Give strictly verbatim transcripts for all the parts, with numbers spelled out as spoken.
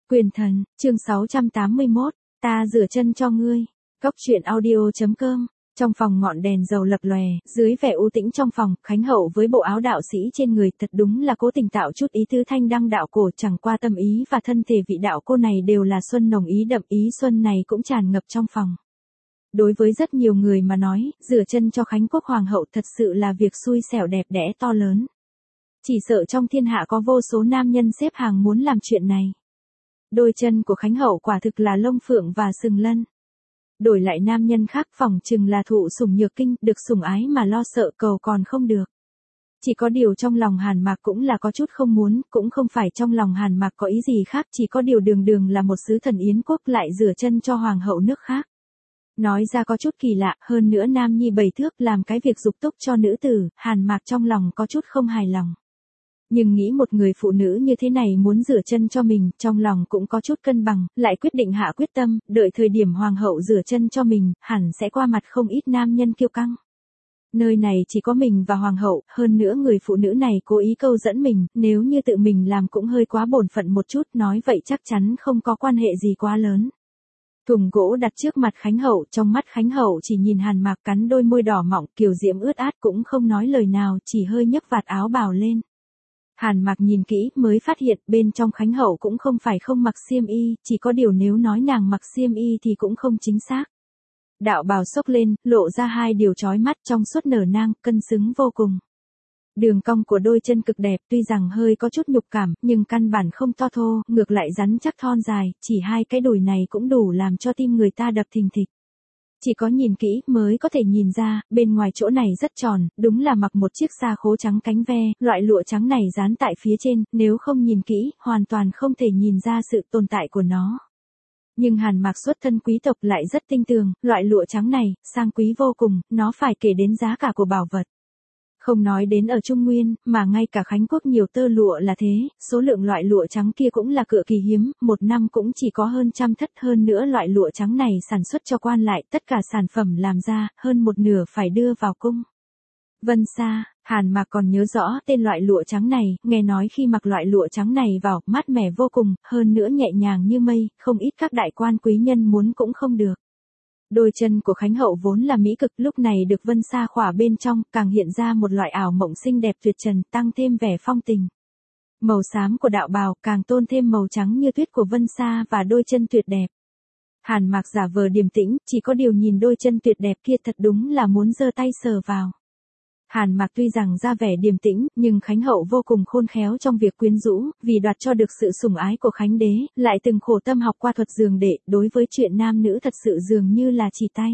Quyền thần, chương sáu trăm tám mươi mốt, ta rửa chân cho ngươi. Cốc truyện audio.com. Trong phòng ngọn đèn dầu lập lòe, dưới vẻ u tĩnh trong phòng, Khánh Hậu với bộ áo đạo sĩ trên người thật đúng là cố tình tạo chút ý tứ thanh đăng đạo cổ, chẳng qua tâm ý và thân thể vị đạo cô này đều là xuân nồng ý đậm, ý xuân này cũng tràn ngập trong phòng. Đối với rất nhiều người mà nói, rửa chân cho Khánh Quốc Hoàng hậu thật sự là việc xui xẻo đẹp đẽ to lớn. Chỉ sợ trong thiên hạ có vô số nam nhân xếp hàng muốn làm chuyện này. Đôi chân của Khánh Hậu quả thực là lông phượng và sừng lân. Đổi lại nam nhân khác phỏng chừng là thụ sủng nhược kinh, được sủng ái mà lo sợ cầu còn không được. Chỉ có điều trong lòng Hàn Mạc cũng là có chút không muốn, cũng không phải trong lòng Hàn Mạc có ý gì khác, chỉ có điều đường đường là một sứ thần Yến quốc lại rửa chân cho hoàng hậu nước khác. Nói ra có chút kỳ lạ, hơn nữa nam nhi bảy thước làm cái việc dục túc cho nữ tử, Hàn Mạc trong lòng có chút không hài lòng. Nhưng nghĩ một người phụ nữ như thế này muốn rửa chân cho mình, trong lòng cũng có chút cân bằng, lại quyết định hạ quyết tâm, đợi thời điểm hoàng hậu rửa chân cho mình, hẳn sẽ qua mặt không ít nam nhân kiêu căng. Nơi này chỉ có mình và hoàng hậu, hơn nữa người phụ nữ này cố ý câu dẫn mình, nếu như tự mình làm cũng hơi quá bổn phận một chút, nói vậy chắc chắn không có quan hệ gì quá lớn. Thùng gỗ đặt trước mặt Khánh Hậu, trong mắt Khánh Hậu chỉ nhìn Hàn Mạc cắn đôi môi đỏ mọng, kiều diễm ướt át cũng không nói lời nào, chỉ hơi nhấc vạt áo bào lên. Hàn Mạc nhìn kỹ mới phát hiện bên trong Khánh Hậu cũng không phải không mặc xiêm y, chỉ có điều nếu nói nàng mặc xiêm y thì cũng không chính xác. Đạo bào xốc lên, lộ ra hai điều chói mắt trong suốt nở nang, cân xứng vô cùng. Đường cong của đôi chân cực đẹp, tuy rằng hơi có chút nhục cảm, nhưng căn bản không to thô, ngược lại rắn chắc thon dài, chỉ hai cái đùi này cũng đủ làm cho tim người ta đập thình thịch. Chỉ có nhìn kỹ mới có thể nhìn ra, bên ngoài chỗ này rất tròn, đúng là mặc một chiếc sa khố trắng cánh ve, loại lụa trắng này dán tại phía trên, nếu không nhìn kỹ, hoàn toàn không thể nhìn ra sự tồn tại của nó. Nhưng Hàn Mạc xuất thân quý tộc lại rất tinh tường, loại lụa trắng này, sang quý vô cùng, nó phải kể đến giá cả của bảo vật. Không nói đến ở Trung Nguyên, mà ngay cả Khánh Quốc nhiều tơ lụa là thế, số lượng loại lụa trắng kia cũng là cựa kỳ hiếm, một năm cũng chỉ có hơn trăm thất, hơn nữa loại lụa trắng này sản xuất cho quan lại, tất cả sản phẩm làm ra, hơn một nửa phải đưa vào cung. Vân Sa, Hàn Mạc còn nhớ rõ tên loại lụa trắng này, nghe nói khi mặc loại lụa trắng này vào, mát mẻ vô cùng, hơn nữa nhẹ nhàng như mây, không ít các đại quan quý nhân muốn cũng không được. Đôi chân của Khánh Hậu vốn là mỹ cực, lúc này được Vân Sa khỏa bên trong, càng hiện ra một loại ảo mộng xinh đẹp tuyệt trần, tăng thêm vẻ phong tình. Màu xám của đạo bào càng tôn thêm màu trắng như tuyết của Vân Sa và đôi chân tuyệt đẹp. Hàn Mạc giả vờ điềm tĩnh, chỉ có điều nhìn đôi chân tuyệt đẹp kia thật đúng là muốn giơ tay sờ vào. Hàn Mạc tuy rằng ra vẻ điềm tĩnh, nhưng Khánh Hậu vô cùng khôn khéo trong việc quyến rũ, vì đoạt cho được sự sủng ái của Khánh đế, lại từng khổ tâm học qua thuật giường đệ, đối với chuyện nam nữ thật sự dường như là chỉ tay.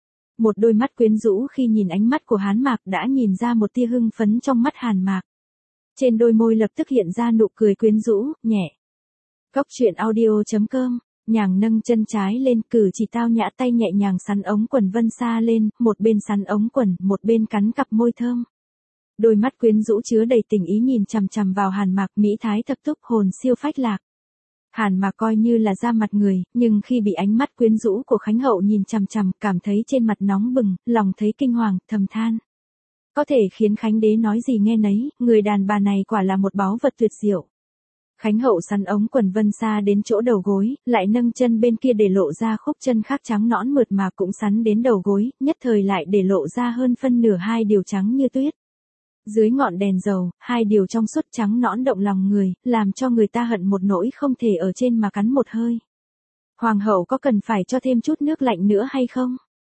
Một đôi mắt quyến rũ khi nhìn ánh mắt của Hàn Mạc đã nhìn ra một tia hưng phấn trong mắt Hàn Mạc. Trên đôi môi lập tức hiện ra nụ cười quyến rũ, nhẹ. Cốc truyện audio.com. Nhàng nâng chân trái lên, cử chỉ tao nhã tay nhẹ nhàng sắn ống quần Vân Sa lên, một bên sắn ống quần, một bên cắn cặp môi thơm. Đôi mắt quyến rũ chứa đầy tình ý nhìn chằm chằm vào Hàn Mạc, mỹ thái thập túc, hồn siêu phách lạc. Hàn Mạc coi như là ra mặt người, nhưng khi bị ánh mắt quyến rũ của Khánh Hậu nhìn chằm chằm, cảm thấy trên mặt nóng bừng, lòng thấy kinh hoàng, thầm than. Có thể khiến Khánh đế nói gì nghe nấy, người đàn bà này quả là một báu vật tuyệt diệu. Khánh Hậu sắn ống quần Vân Sa đến chỗ đầu gối, lại nâng chân bên kia để lộ ra khúc chân khác trắng nõn mượt mà cũng sắn đến đầu gối, nhất thời lại để lộ ra hơn phân nửa hai điều trắng như tuyết. Dưới ngọn đèn dầu, hai điều trong suốt trắng nõn động lòng người, làm cho người ta hận một nỗi không thể ở trên mà cắn một hơi. Hoàng hậu có cần phải cho thêm chút nước lạnh nữa hay không?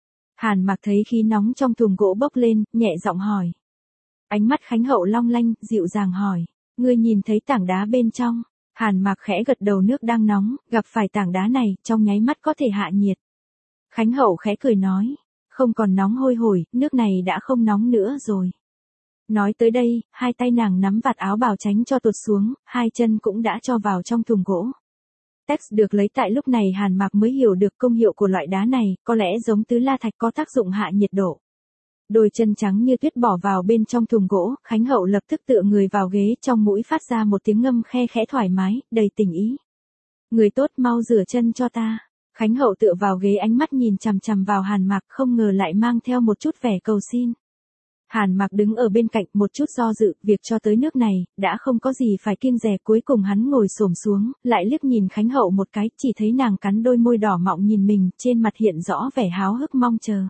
Hàn Mạc thấy khí nóng trong thùng gỗ bốc lên, nhẹ giọng hỏi. Ánh mắt Khánh Hậu long lanh, dịu dàng hỏi. Ngươi nhìn thấy tảng đá bên trong? Hàn Mạc khẽ gật đầu, nước đang nóng, gặp phải tảng đá này, trong nháy mắt có thể hạ nhiệt. Khánh Hậu khẽ cười nói, không còn nóng hôi hổi, nước này đã không nóng nữa rồi. Nói tới đây, hai tay nàng nắm vạt áo bào tránh cho tuột xuống, hai chân cũng đã cho vào trong thùng gỗ. Text được lấy tại lúc này Hàn Mạc mới hiểu được công hiệu của loại đá này, có lẽ giống tứ la thạch có tác dụng hạ nhiệt độ. Đôi chân trắng như tuyết bỏ vào bên trong thùng gỗ, Khánh Hậu lập tức tựa người vào ghế, trong mũi phát ra một tiếng ngâm khe khẽ thoải mái, đầy tình ý. Người tốt mau rửa chân cho ta. Khánh Hậu tựa vào ghế, ánh mắt nhìn chằm chằm vào Hàn Mạc, không ngờ lại mang theo một chút vẻ cầu xin. Hàn Mặc đứng ở bên cạnh một chút do dự, việc cho tới nước này, đã không có gì phải kiêng dè, cuối cùng hắn ngồi xổm xuống, lại liếc nhìn Khánh Hậu một cái, chỉ thấy nàng cắn đôi môi đỏ mọng nhìn mình, trên mặt hiện rõ vẻ háo hức mong chờ.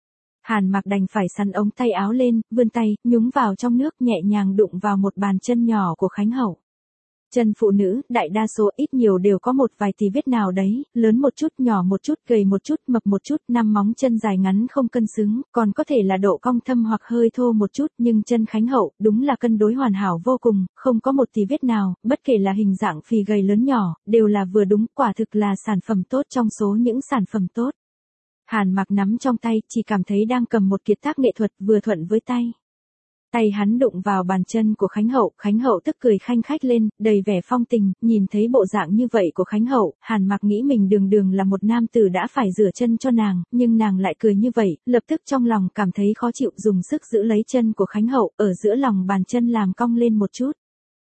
Hàn Mặc đành phải sắn ống tay áo lên, vươn tay, nhúng vào trong nước, nhẹ nhàng đụng vào một bàn chân nhỏ của Khánh Hậu. Chân phụ nữ, đại đa số ít nhiều đều có một vài tí vết nào đấy, lớn một chút, nhỏ một chút, gầy một chút, mập một chút, năm móng chân dài ngắn không cân xứng, còn có thể là độ cong thâm hoặc hơi thô một chút, nhưng chân Khánh Hậu, đúng là cân đối hoàn hảo vô cùng, không có một tí vết nào, bất kể là hình dạng phì gầy lớn nhỏ, đều là vừa đúng, quả thực là sản phẩm tốt trong số những sản phẩm tốt. Hàn Mặc nắm trong tay, chỉ cảm thấy đang cầm một kiệt tác nghệ thuật, vừa thuận với tay. Tay hắn đụng vào bàn chân của Khánh Hậu, Khánh Hậu tức cười khanh khách lên, đầy vẻ phong tình, nhìn thấy bộ dạng như vậy của Khánh Hậu, Hàn Mặc nghĩ mình đường đường là một nam tử đã phải rửa chân cho nàng, nhưng nàng lại cười như vậy, lập tức trong lòng cảm thấy khó chịu, dùng sức giữ lấy chân của Khánh Hậu, ở giữa lòng bàn chân làm cong lên một chút.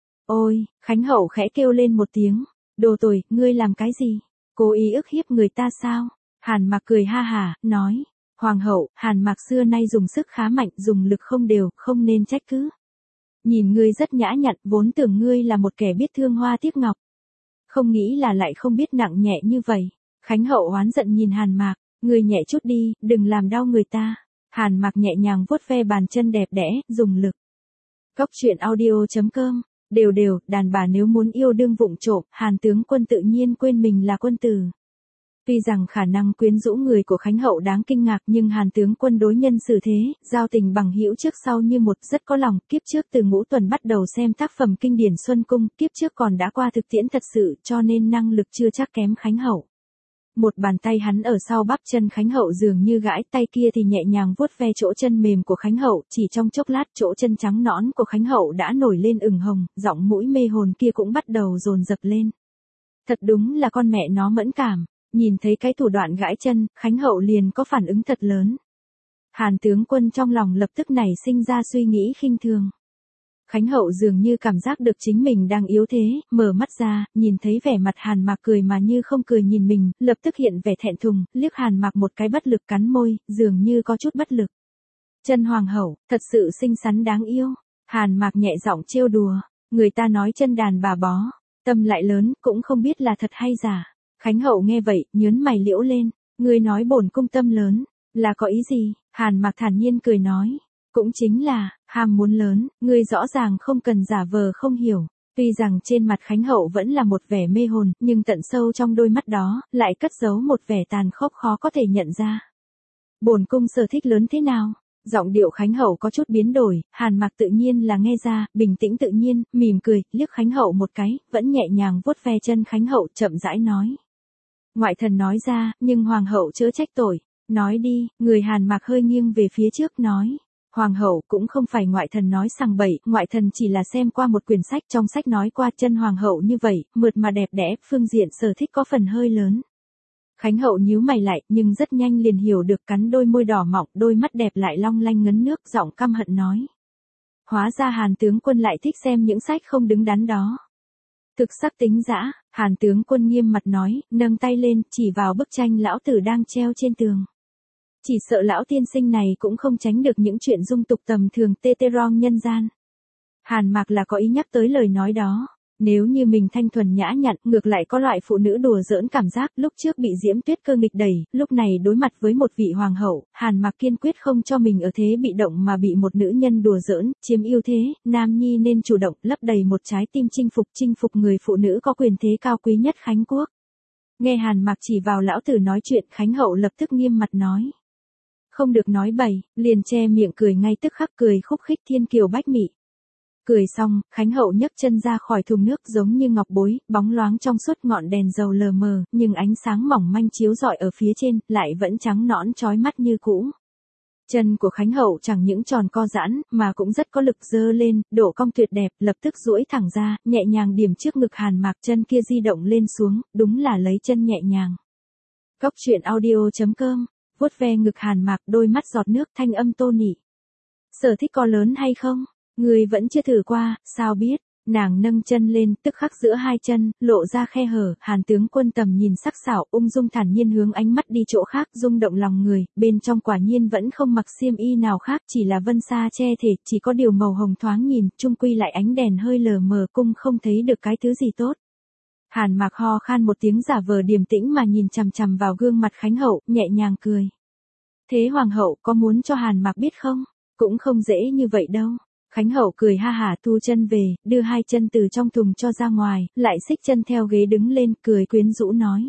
Ôi, Khánh Hậu khẽ kêu lên một tiếng, đồ tồi, ngươi làm cái gì? Cố ý ức hiếp người ta sao? Hàn Mặc cười ha hả, nói. Hoàng hậu, Hàn Mặc xưa nay dùng sức khá mạnh, dùng lực không đều, không nên trách cứ. Nhìn ngươi rất nhã nhặn, vốn tưởng ngươi là một kẻ biết thương hoa tiếc ngọc. Không nghĩ là lại không biết nặng nhẹ như vậy. Khánh Hậu oán giận nhìn Hàn Mặc, ngươi nhẹ chút đi, đừng làm đau người ta. Hàn Mặc nhẹ nhàng vuốt ve bàn chân đẹp đẽ, dùng lực. Cốc truyện audio chấm com, đều đều, đàn bà nếu muốn yêu đương vụng trộm, Hàn tướng quân tự nhiên quên mình là quân tử. Tuy rằng khả năng quyến rũ người của Khánh Hậu đáng kinh ngạc, nhưng Hàn tướng quân đối nhân xử thế, giao tình bằng hữu trước sau như một, rất có lòng. Kiếp trước từ Ngũ Tuần bắt đầu xem tác phẩm kinh điển Xuân Cung, kiếp trước còn đã qua thực tiễn thật sự, cho nên năng lực chưa chắc kém Khánh Hậu. Một bàn tay hắn ở sau bắp chân Khánh Hậu dường như gãi, tay kia thì nhẹ nhàng vuốt ve chỗ chân mềm của Khánh Hậu, chỉ trong chốc lát chỗ chân trắng nõn của Khánh Hậu đã nổi lên ửng hồng, giọng mũi mê hồn kia cũng bắt đầu dồn dập lên. Thật đúng là con mẹ nó mẫn cảm. Nhìn thấy cái thủ đoạn gãi chân, Khánh Hậu liền có phản ứng thật lớn. Hàn tướng quân trong lòng lập tức nảy sinh ra suy nghĩ khinh thường. Khánh Hậu dường như cảm giác được chính mình đang yếu thế, mở mắt ra, nhìn thấy vẻ mặt Hàn Mặc cười mà như không cười nhìn mình, lập tức hiện vẻ thẹn thùng, liếc Hàn Mặc một cái bất lực cắn môi, dường như có chút bất lực. Chân hoàng hậu, thật sự xinh xắn đáng yêu. Hàn Mặc nhẹ giọng trêu đùa, người ta nói chân đàn bà bó, tâm lại lớn, cũng không biết là thật hay giả. Khánh Hậu nghe vậy, nhớn mày liễu lên, ngươi nói bổn cung tâm lớn, là có ý gì? Hàn Mặc thản nhiên cười nói, cũng chính là, ham muốn lớn, ngươi rõ ràng không cần giả vờ không hiểu. Tuy rằng trên mặt Khánh Hậu vẫn là một vẻ mê hồn, nhưng tận sâu trong đôi mắt đó, lại cất giấu một vẻ tàn khốc khó có thể nhận ra. Bổn cung sở thích lớn thế nào? Giọng điệu Khánh Hậu có chút biến đổi, Hàn Mặc tự nhiên là nghe ra, bình tĩnh tự nhiên, mỉm cười, liếc Khánh Hậu một cái, vẫn nhẹ nhàng vuốt ve chân Khánh Hậu, chậm rãi nói. Ngoại thần nói ra, nhưng hoàng hậu chớ trách tội. Nói đi, người Hàn Mặc hơi nghiêng về phía trước nói. Hoàng hậu cũng không phải ngoại thần nói sằng bậy, ngoại thần chỉ là xem qua một quyển sách, trong sách nói qua chân hoàng hậu như vậy, mượt mà đẹp đẽ, phương diện sở thích có phần hơi lớn. Khánh Hậu nhíu mày lại, nhưng rất nhanh liền hiểu được, cắn đôi môi đỏ mọng, đôi mắt đẹp lại long lanh ngấn nước, giọng căm hận nói. Hóa ra Hàn tướng quân lại thích xem những sách không đứng đắn đó. Thực sắc tính dã, Hàn tướng quân nghiêm mặt nói, nâng tay lên, chỉ vào bức tranh lão tử đang treo trên tường. Chỉ sợ lão tiên sinh này cũng không tránh được những chuyện dung tục tầm thường tê tê rong nhân gian. Hàn Mặc là có ý nhắc tới lời nói đó. Nếu như mình thanh thuần nhã nhặn, ngược lại có loại phụ nữ đùa giỡn cảm giác, lúc trước bị Diễm Tuyết Cơ nghịch đẩy, lúc này đối mặt với một vị hoàng hậu, Hàn Mặc kiên quyết không cho mình ở thế bị động mà bị một nữ nhân đùa giỡn, chiếm ưu thế, nam nhi nên chủ động, lấp đầy một trái tim chinh phục, chinh phục người phụ nữ có quyền thế cao quý nhất Khánh quốc. Nghe Hàn Mặc chỉ vào lão tử nói chuyện, Khánh hậu lập tức nghiêm mặt nói. Không được nói bậy, liền che miệng cười ngay tức khắc, cười khúc khích thiên kiều bách mị. Cười xong, Khánh Hậu nhấc chân ra khỏi thùng nước giống như ngọc bối, bóng loáng trong suốt, ngọn đèn dầu lờ mờ, nhưng ánh sáng mỏng manh chiếu rọi ở phía trên, lại vẫn trắng nõn chói mắt như cũ. Chân của Khánh Hậu chẳng những tròn co giãn, mà cũng rất có lực, giơ lên, độ cong tuyệt đẹp, lập tức duỗi thẳng ra, nhẹ nhàng điểm trước ngực Hàn Mặc, chân kia di động lên xuống, đúng là lấy chân nhẹ nhàng. Cốc truyện audio chấm com, vuốt ve ngực Hàn Mặc, đôi mắt giọt nước, thanh âm tô nỉ. Sở thích có lớn hay không? Người vẫn chưa thử qua, sao biết? Nàng nâng chân lên, tức khắc giữa hai chân, lộ ra khe hở, Hàn tướng quân tầm nhìn sắc sảo, ung dung thản nhiên hướng ánh mắt đi chỗ khác, rung động lòng người, bên trong quả nhiên vẫn không mặc xiêm y nào khác, chỉ là vân sa che thể, chỉ có điều màu hồng thoáng nhìn, chung quy lại ánh đèn hơi lờ mờ cung không thấy được cái thứ gì tốt. Hàn Mạc ho khan một tiếng giả vờ điềm tĩnh mà nhìn chằm chằm vào gương mặt Khánh hậu, nhẹ nhàng cười. Thế hoàng hậu có muốn cho Hàn Mạc biết không? Cũng không dễ như vậy đâu. Khánh hậu cười ha hả thu chân về, đưa hai chân từ trong thùng cho ra ngoài, lại xích chân theo ghế đứng lên, cười quyến rũ nói.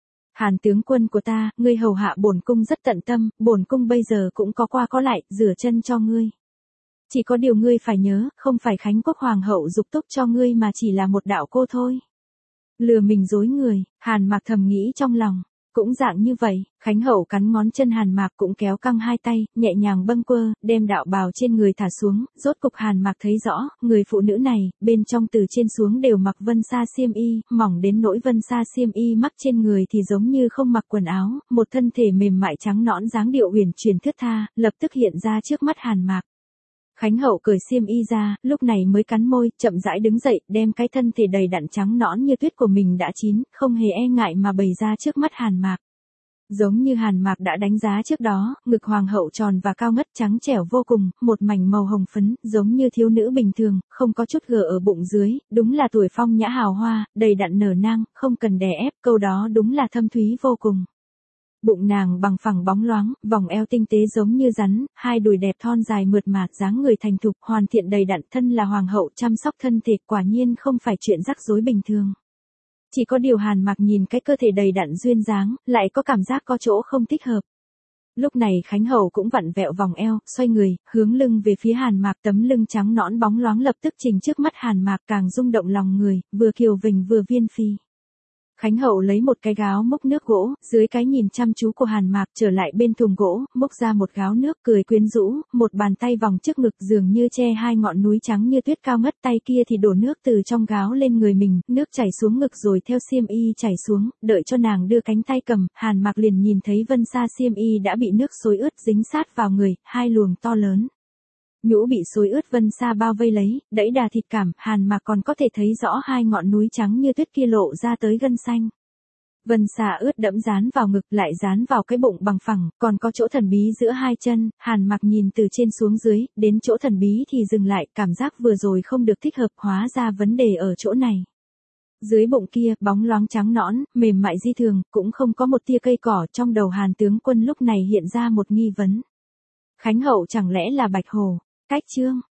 Hàn tướng quân của ta, ngươi hầu hạ bổn cung rất tận tâm, bổn cung bây giờ cũng có qua có lại, rửa chân cho ngươi. Chỉ có điều ngươi phải nhớ, không phải Khánh quốc hoàng hậu dục túc cho ngươi mà chỉ là một đạo cô thôi. Lừa mình dối người, Hàn Mạc thầm nghĩ trong lòng. Cũng dạng như vậy, Khánh hậu cắn ngón chân Hàn Mạc cũng kéo căng hai tay, nhẹ nhàng bâng quơ, đem đạo bào trên người thả xuống, rốt cục Hàn Mạc thấy rõ, người phụ nữ này, bên trong từ trên xuống đều mặc vân sa xiêm y, mỏng đến nỗi vân sa xiêm y mắc trên người thì giống như không mặc quần áo, một thân thể mềm mại trắng nõn dáng điệu huyền truyền thướt tha, lập tức hiện ra trước mắt Hàn Mạc. Khánh hậu cởi xiêm y ra, lúc này mới cắn môi, chậm rãi đứng dậy, đem cái thân thể đầy đặn trắng nõn như tuyết của mình đã chín, không hề e ngại mà bày ra trước mắt Hàn Mạc. Giống như Hàn Mạc đã đánh giá trước đó, ngực hoàng hậu tròn và cao ngất trắng trẻo vô cùng, một mảnh màu hồng phấn, giống như thiếu nữ bình thường, không có chút gờ ở bụng dưới, đúng là tuổi phong nhã hào hoa, đầy đặn nở nang, không cần đè ép, câu đó đúng là thâm thúy vô cùng. Bụng nàng bằng phẳng bóng loáng, vòng eo tinh tế giống như rắn, hai đùi đẹp thon dài mượt mà, dáng người thành thục, hoàn thiện đầy đặn, thân là hoàng hậu chăm sóc thân thể, quả nhiên không phải chuyện rắc rối bình thường. Chỉ có điều Hàn Mạc nhìn cái cơ thể đầy đặn duyên dáng, lại có cảm giác có chỗ không thích hợp. Lúc này Khánh hậu cũng vặn vẹo vòng eo, xoay người, hướng lưng về phía Hàn Mạc, tấm lưng trắng nõn bóng loáng lập tức trình trước mắt Hàn Mạc càng rung động lòng người, vừa kiều vình vừa viên phi. Khánh hậu lấy một cái gáo múc nước gỗ, dưới cái nhìn chăm chú của Hàn Mạc trở lại bên thùng gỗ, múc ra một gáo nước cười quyến rũ, một bàn tay vòng trước ngực dường như che hai ngọn núi trắng như tuyết cao ngất, tay kia thì đổ nước từ trong gáo lên người mình, nước chảy xuống ngực rồi theo xiêm y chảy xuống, đợi cho nàng đưa cánh tay cầm, Hàn Mạc liền nhìn thấy vân sa xiêm y đã bị nước xối ướt dính sát vào người, hai luồng to lớn. Nhũ bị xối ướt vân sa bao vây lấy, đẫy đà thịt cảm, Hàn Mạc còn có thể thấy rõ hai ngọn núi trắng như tuyết kia lộ ra tới gân xanh. Vân sa ướt đẫm dán vào ngực lại dán vào cái bụng bằng phẳng, còn có chỗ thần bí giữa hai chân, Hàn Mạc nhìn từ trên xuống dưới, đến chỗ thần bí thì dừng lại, cảm giác vừa rồi không được thích hợp, hóa ra vấn đề ở chỗ này. Dưới bụng kia, bóng loáng trắng nõn, mềm mại di thường, cũng không có một tia cây cỏ, trong đầu Hàn tướng quân lúc này hiện ra một nghi vấn. Khánh hậu chẳng lẽ là Bạch Hồ? Cách chương